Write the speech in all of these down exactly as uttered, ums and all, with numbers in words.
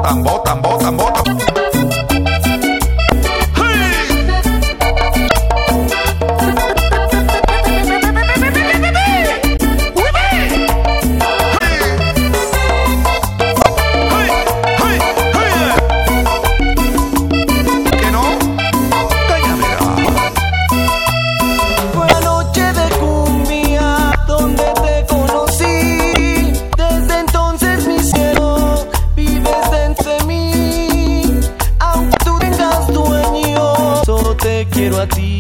tambo, tambo, tambo, tambo. Quiero a ti.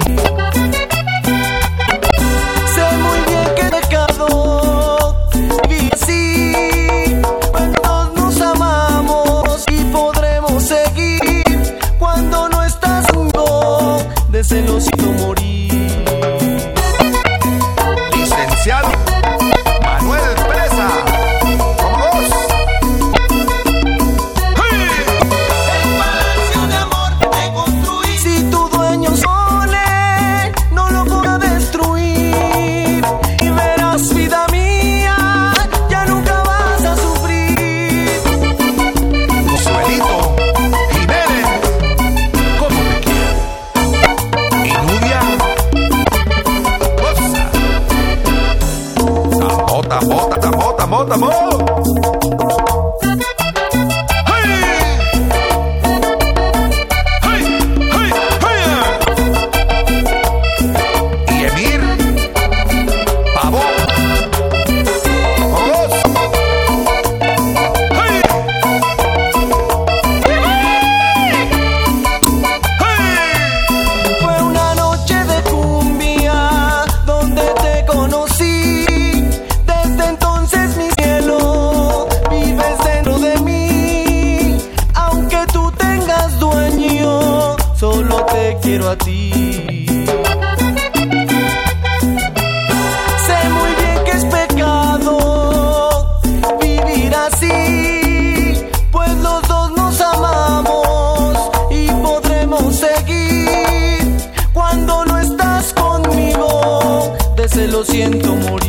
Sé muy bien que he pecado, viví así, cuando nos amamos y podremos seguir. Cuando no estás conmigo, de celos siento morir. Licenciado Manuel Presa, como vos. El palacio de amor que te construí, si tu dueño sole, no lo voy a destruir. Y verás, vida mía, ya nunca vas a sufrir. Josuelito Jiménez, ¿cómo te quiero? Y Nubia, cosa. Tambo, tambo, tambo, tambo, tambo. Quiero a ti. Sé muy bien que es pecado vivir así, pues los dos nos amamos y podremos seguir. Cuando no estás conmigo, de celos siento morir.